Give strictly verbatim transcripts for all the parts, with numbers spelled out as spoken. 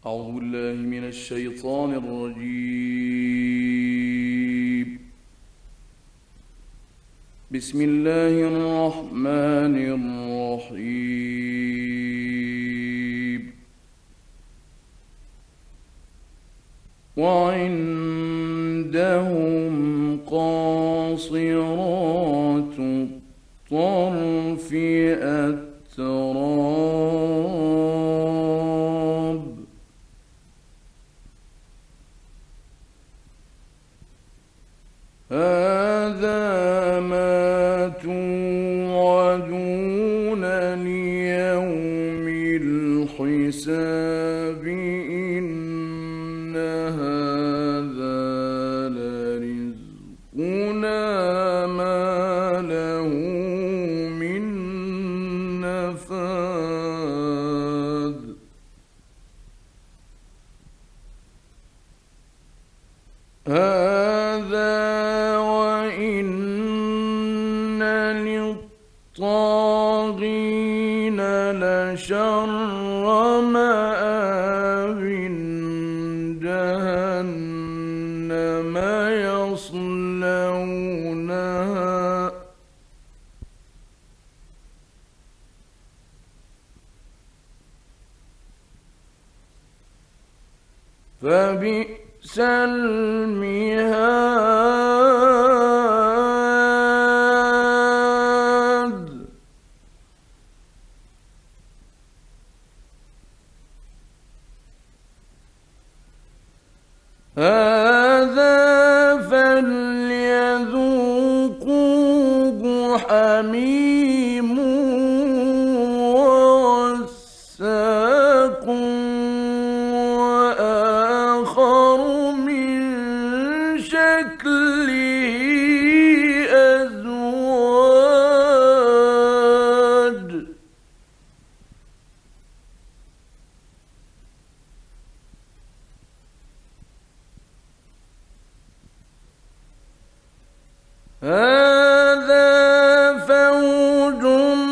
أعوذ بالله من الشيطان الرجيم. بسم الله الرحمن الرحيم. وعندهم قاصرات الطرف أتراب. هذا ما توعدون ليوم الحساب. إن هذا لرزقنا ما له من نفاد. هذا وإن للطاغين لشر مآب. جهنم يصلونها فبئس المهاد. هذا فليذوقوه حميم وغساق وآخر من شكله أزواج. هذا فوج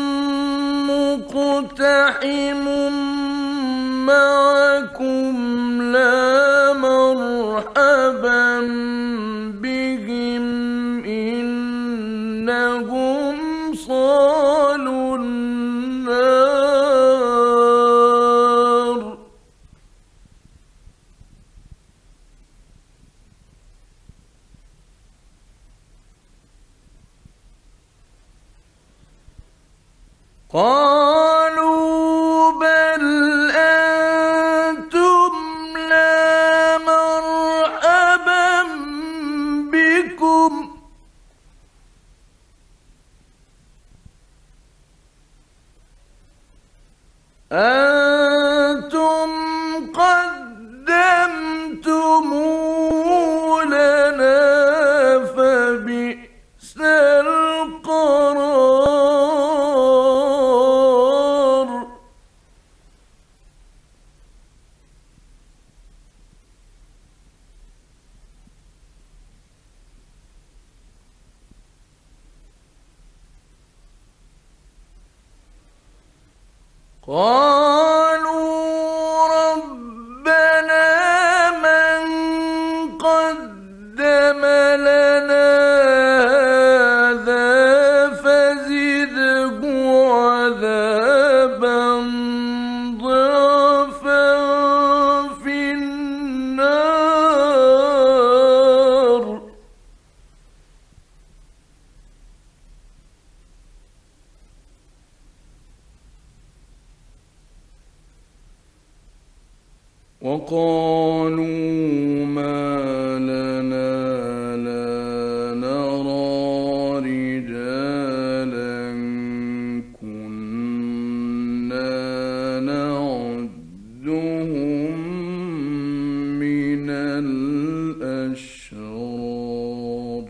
مقتحم معكم لا مرحبا بهم إنهم صالوا النار. قالوا بل أنتم لا مرحبا بكم أنتم قدمتموه لنا فبئس القرار. قالوا ربنا من قدم لنا هذا فزده عذابا ضعفا في النار. وقالوا ما لنا لا نرى رجالا كنا نعدهم من الأشرار.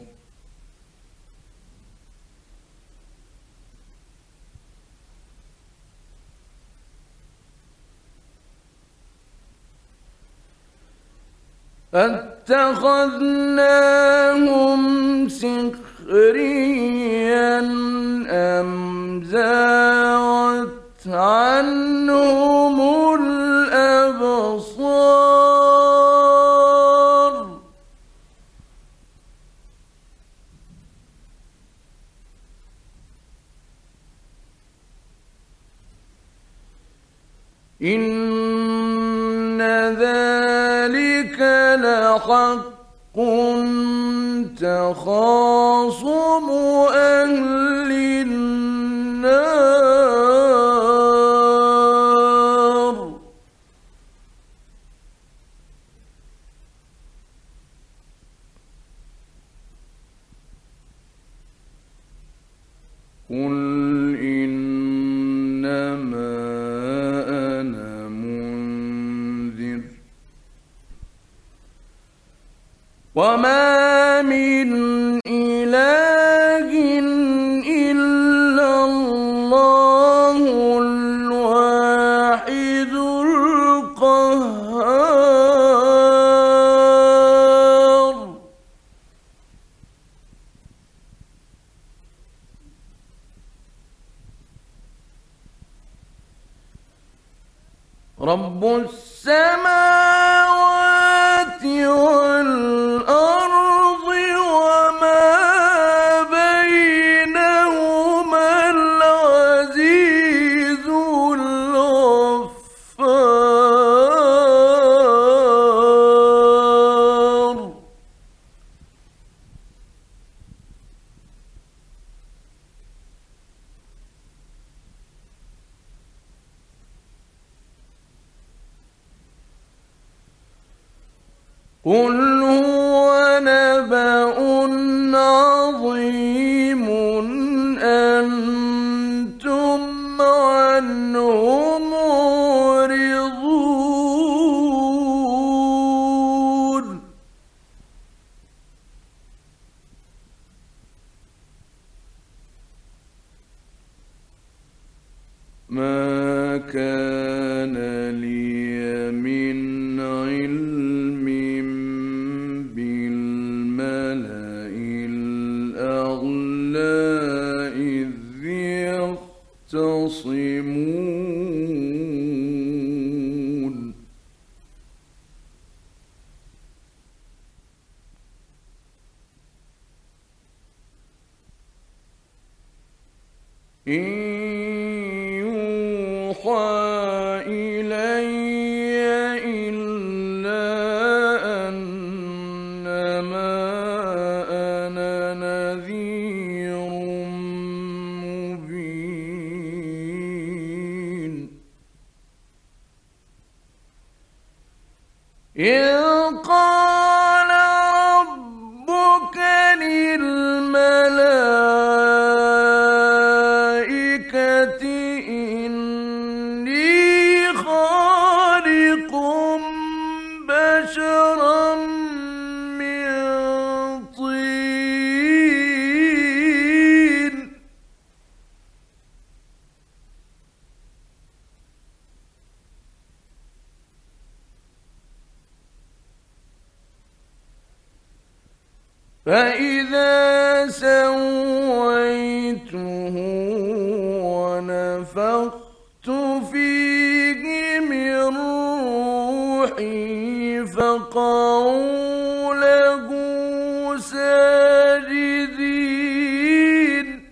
أتخذناهم سخريا أم زاغت عنهم الأبصار. إن ذلك لحق تخاصم أهل النار قل إنما أنا منذر وما من إله إلا الله الواحد القهار رب السماوات والأرض وما بينهما العزيز الغفار قل هو نبأ عظيم أنتم عنه معرضون ما كان لي من علم بالملأ الأعلى إذ يختصمون إن يوحى إلي إلا أنما أنا نذير مبين إذ قال ربك للملائكة إني خالق بشرا من طين فإذا سويته ونفخت فيه من روحي فقعوا له ساجدين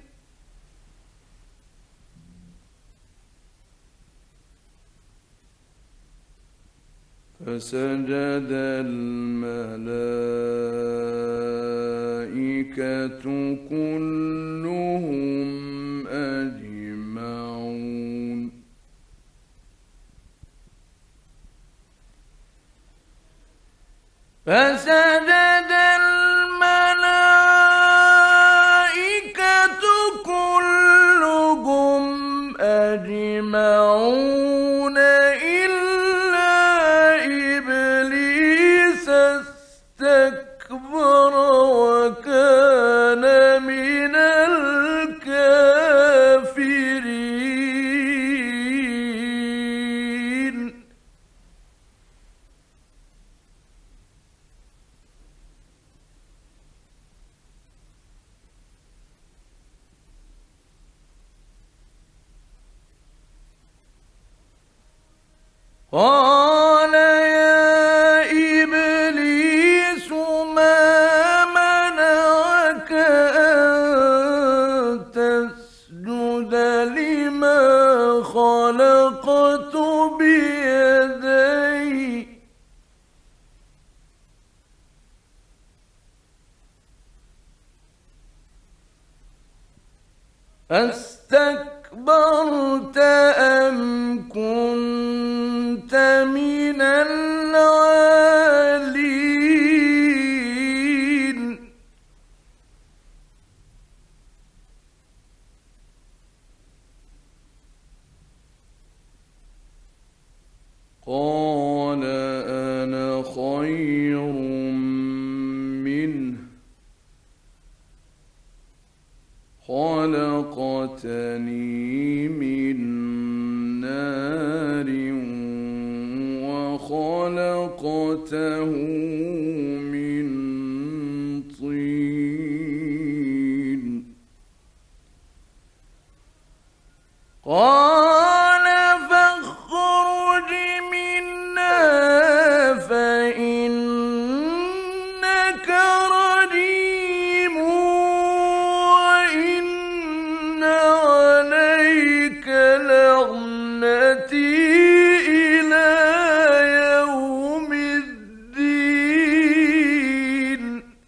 فسجد الملائكة كلهم أجمعون فسجد الملائكة كلهم أجمعون إلا إبليس استكبر وكان من الكافرين قال يا إبليس ما منعك أن تسجد لما خلقت بيدي أستكبرت أم كنت من العالين قال أنا خير منه خلقتني من نار وخلقته من طين قال فاخرج منها فإنك رجيم وإن عليك لعنتي إلى يوم الدين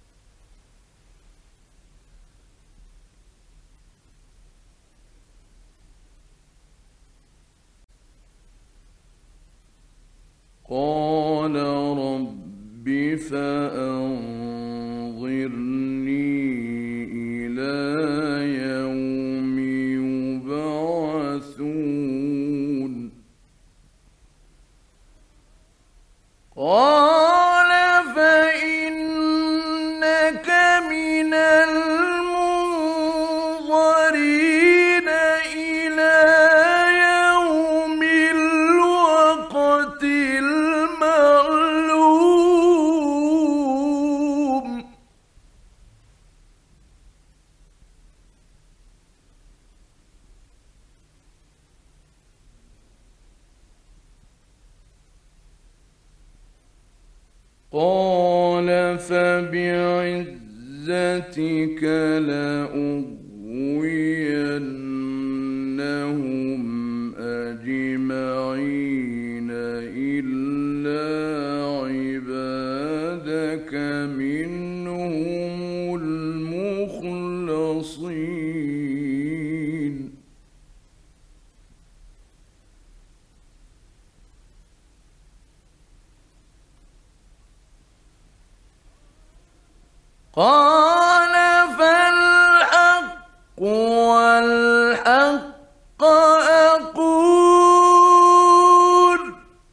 قال رب فأنظرني إلى يوم يبعثون قال فإنك من المنظرين إلى يوم الوقت المعلوم قال فبعزتك لأغوينهم أجمعين إلا عبادك منهم المخلصين قال فالحق والحق أقول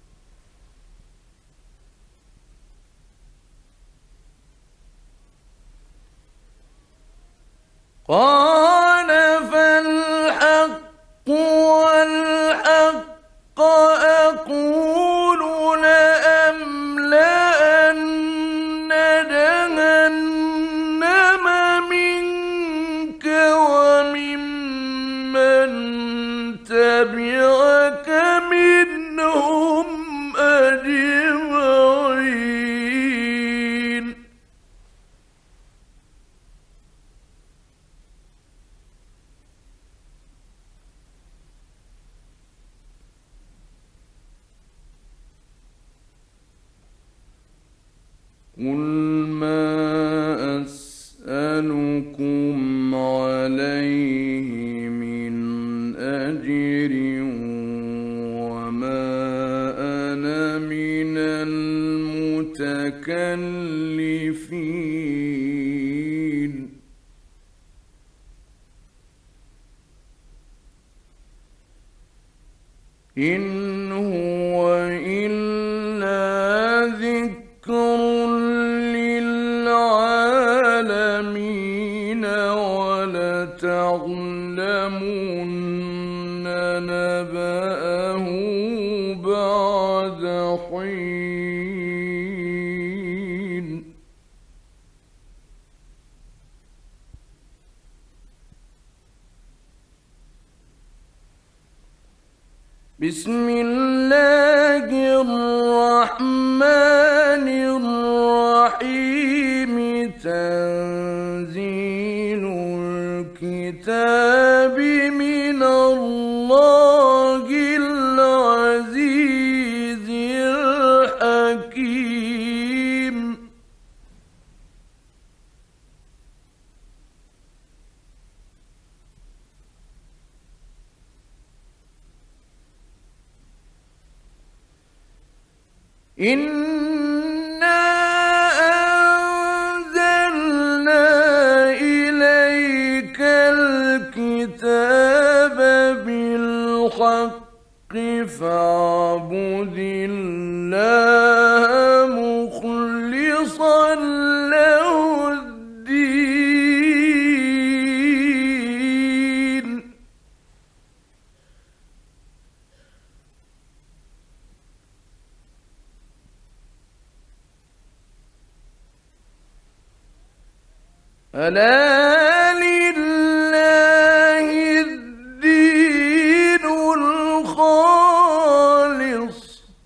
قال فالحق والحق أقول لأملأن جهنم منك وممن تبعك منهم أجمعين قل ما أسألكم عليه من أجر وما أنا من المتكلفين إن هو إلا ذكر للعالمين ولتعلمن نبأه بعد حين بسم الله الرحمن الرحيم تنزيل الكتاب من الله العزيز الحكيم إنا أنزلنا إليك الكتاب بالحق فاعبد الله مخلصا له الدين. ألا لله الدين الخالص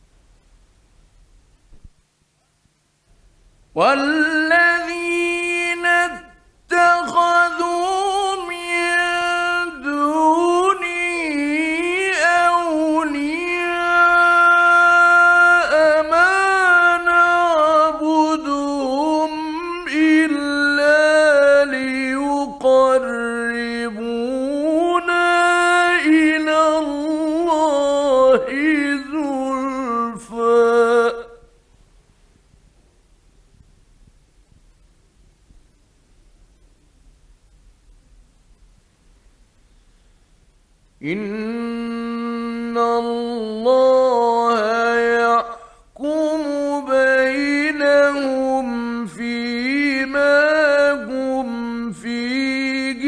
والذين اتخذوا من دونه أولياء ما نعبدهم إلا ليقربونا إلى الله زلفى إن الله يحكم بينهم فيما هم فيه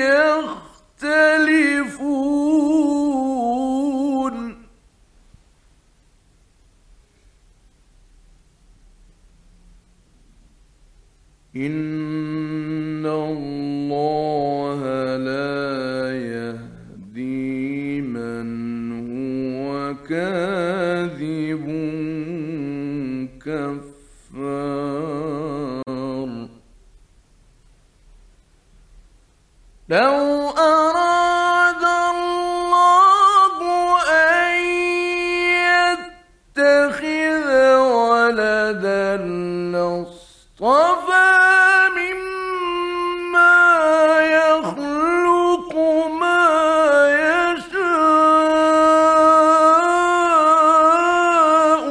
يختلفون. إن الله لا يهدي من هو كاذب كفار. لو أراد الله أن يتخذ ولدا لاصطفى مما يخلق ما يشاء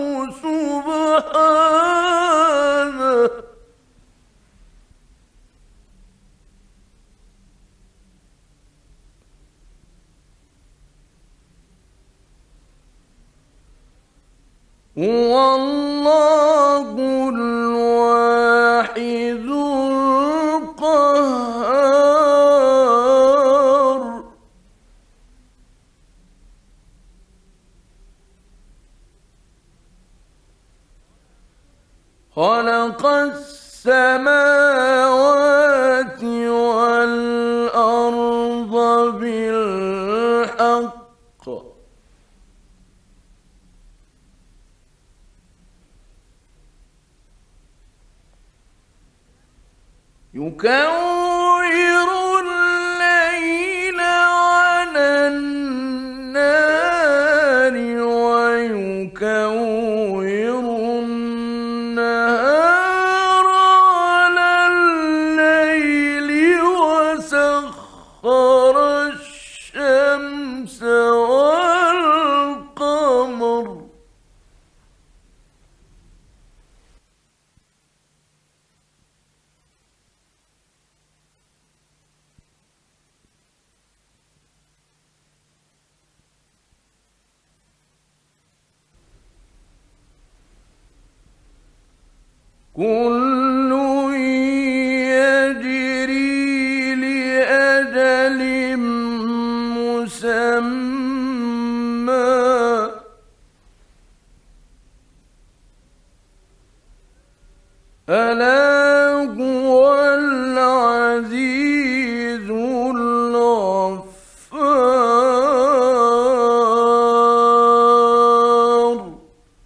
سبحانه هو الله الواحد القهار. خلق السماوات والأرض بالحق يكور الليل على النار ويكور النهار على الليل وسخر الشمس والقمر كل يجري لأجل مسمى ألا هو العزيز الغفار.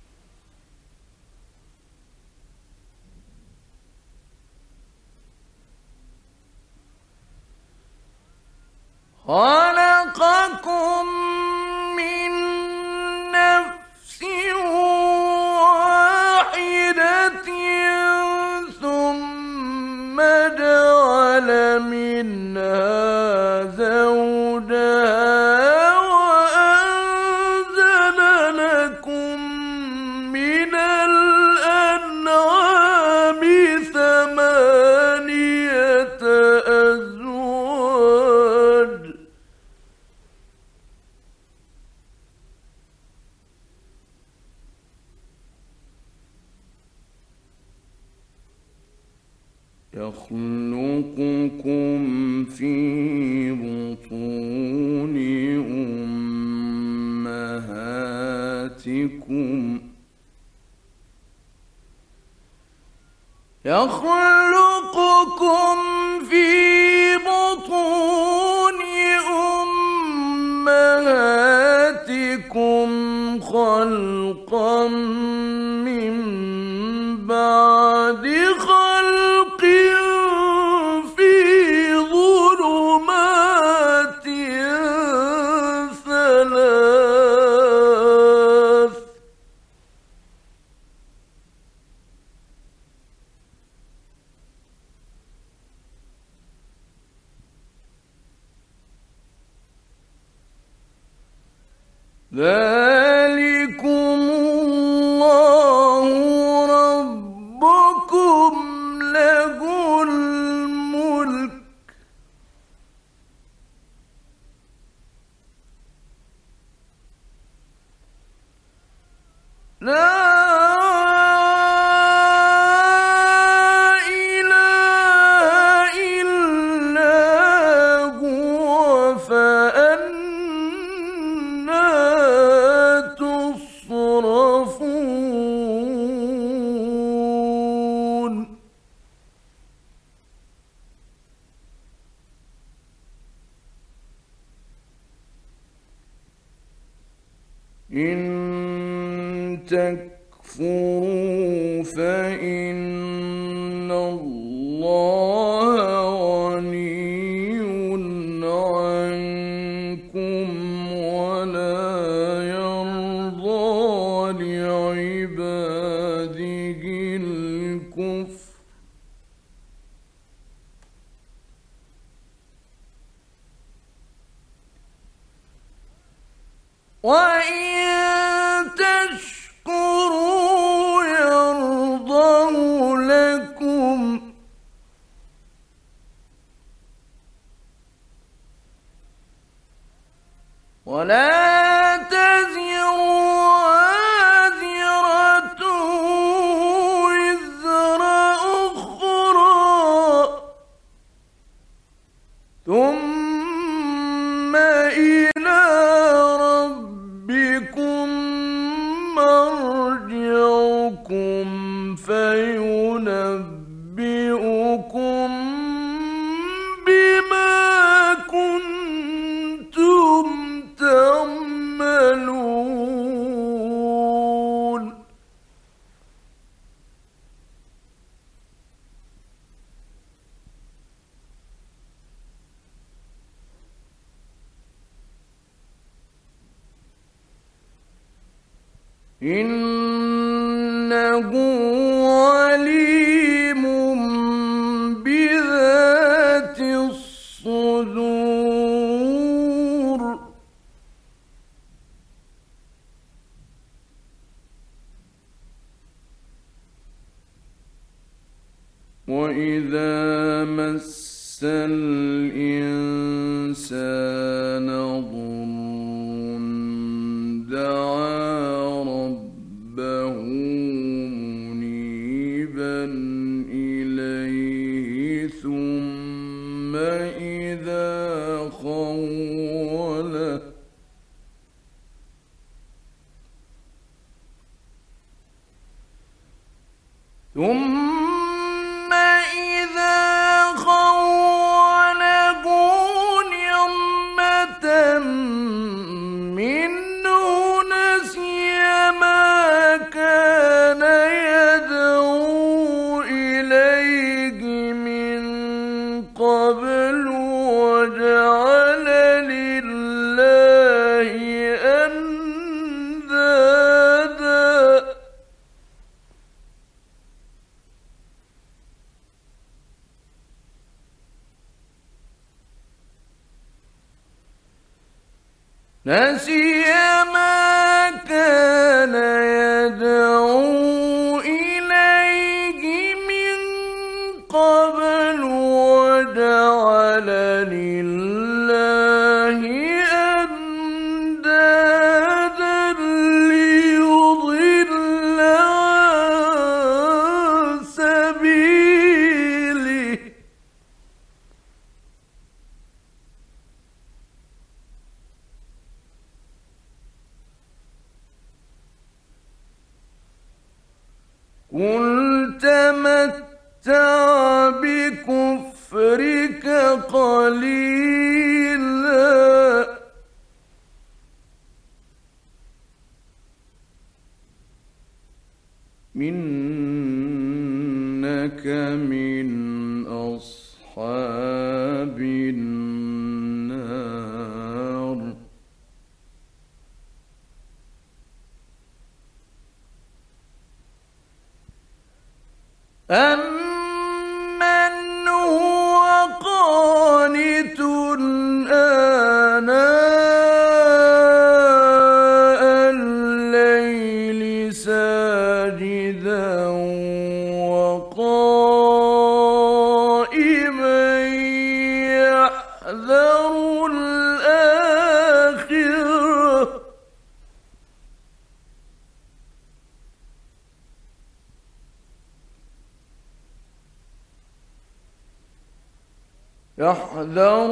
خلقكم من نفس واحدة ثم جعل منها زوجها وأنزل لكم من يخلقكم في بطون أمهاتكم يخلقكم في بطون أمهاتكم خلقا من بعد خلق في ظلمات ثلاث ذلكم الله ربكم له الملك لا إله إلا هو فأنى تصرفون إن تكفروا فإن الله غني عنكم ولا يرضى لعباده الكفر وإن تشكروا يرضه لكم ولا تزر وازرة وزر أخرى ثم إلى ربكم مرجعكم فينبئكم بما كنتم تعملون إنه عليم بذات الصدور وإذا مس الإنسان ضر دعا ربه منيبا إليه ثم إذا خوله ثم إذا خوله نعمة منه نسي ما كان يدعو إليه من قبل وجعل لله أندادا نسي ما كان يدعو إليه من قبل وجعل لله أندادا ليضل عن سبيله قل تمتع بكفرك قليلا إنك من أصحاب النار. أمن هو قانت آناء الليل ساجدا وقائما يحذر الآخرة يحذر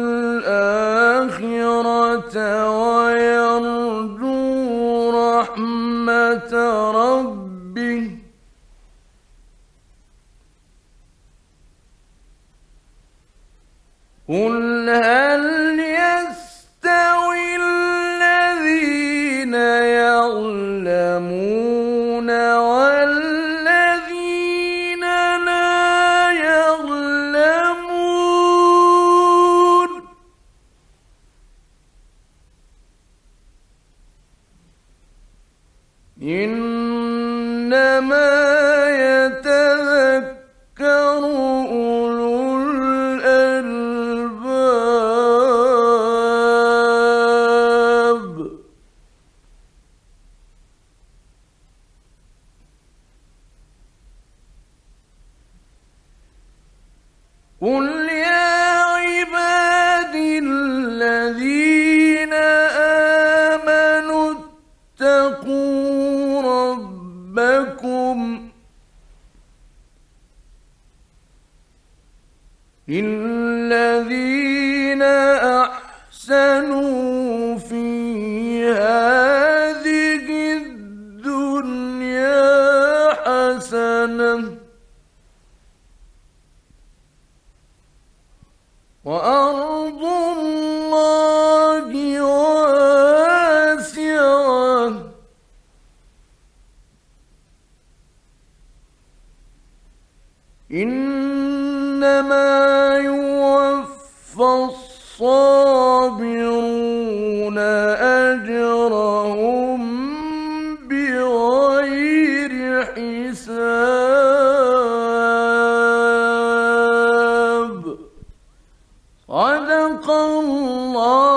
الآخرة ويرجو رحمة ربه قل هل يستوي الذين يعلمون والذين لا يعلمون إنما يتذكر أولو الألباب. قل يا عبادي الذين آمنوا اتقوا ربكم للذين أحسنوا في هذه الدنيا حسنة وأرض الله واسعة إنما يوفى الصابرون أجرهم بغير حساب. صدق الله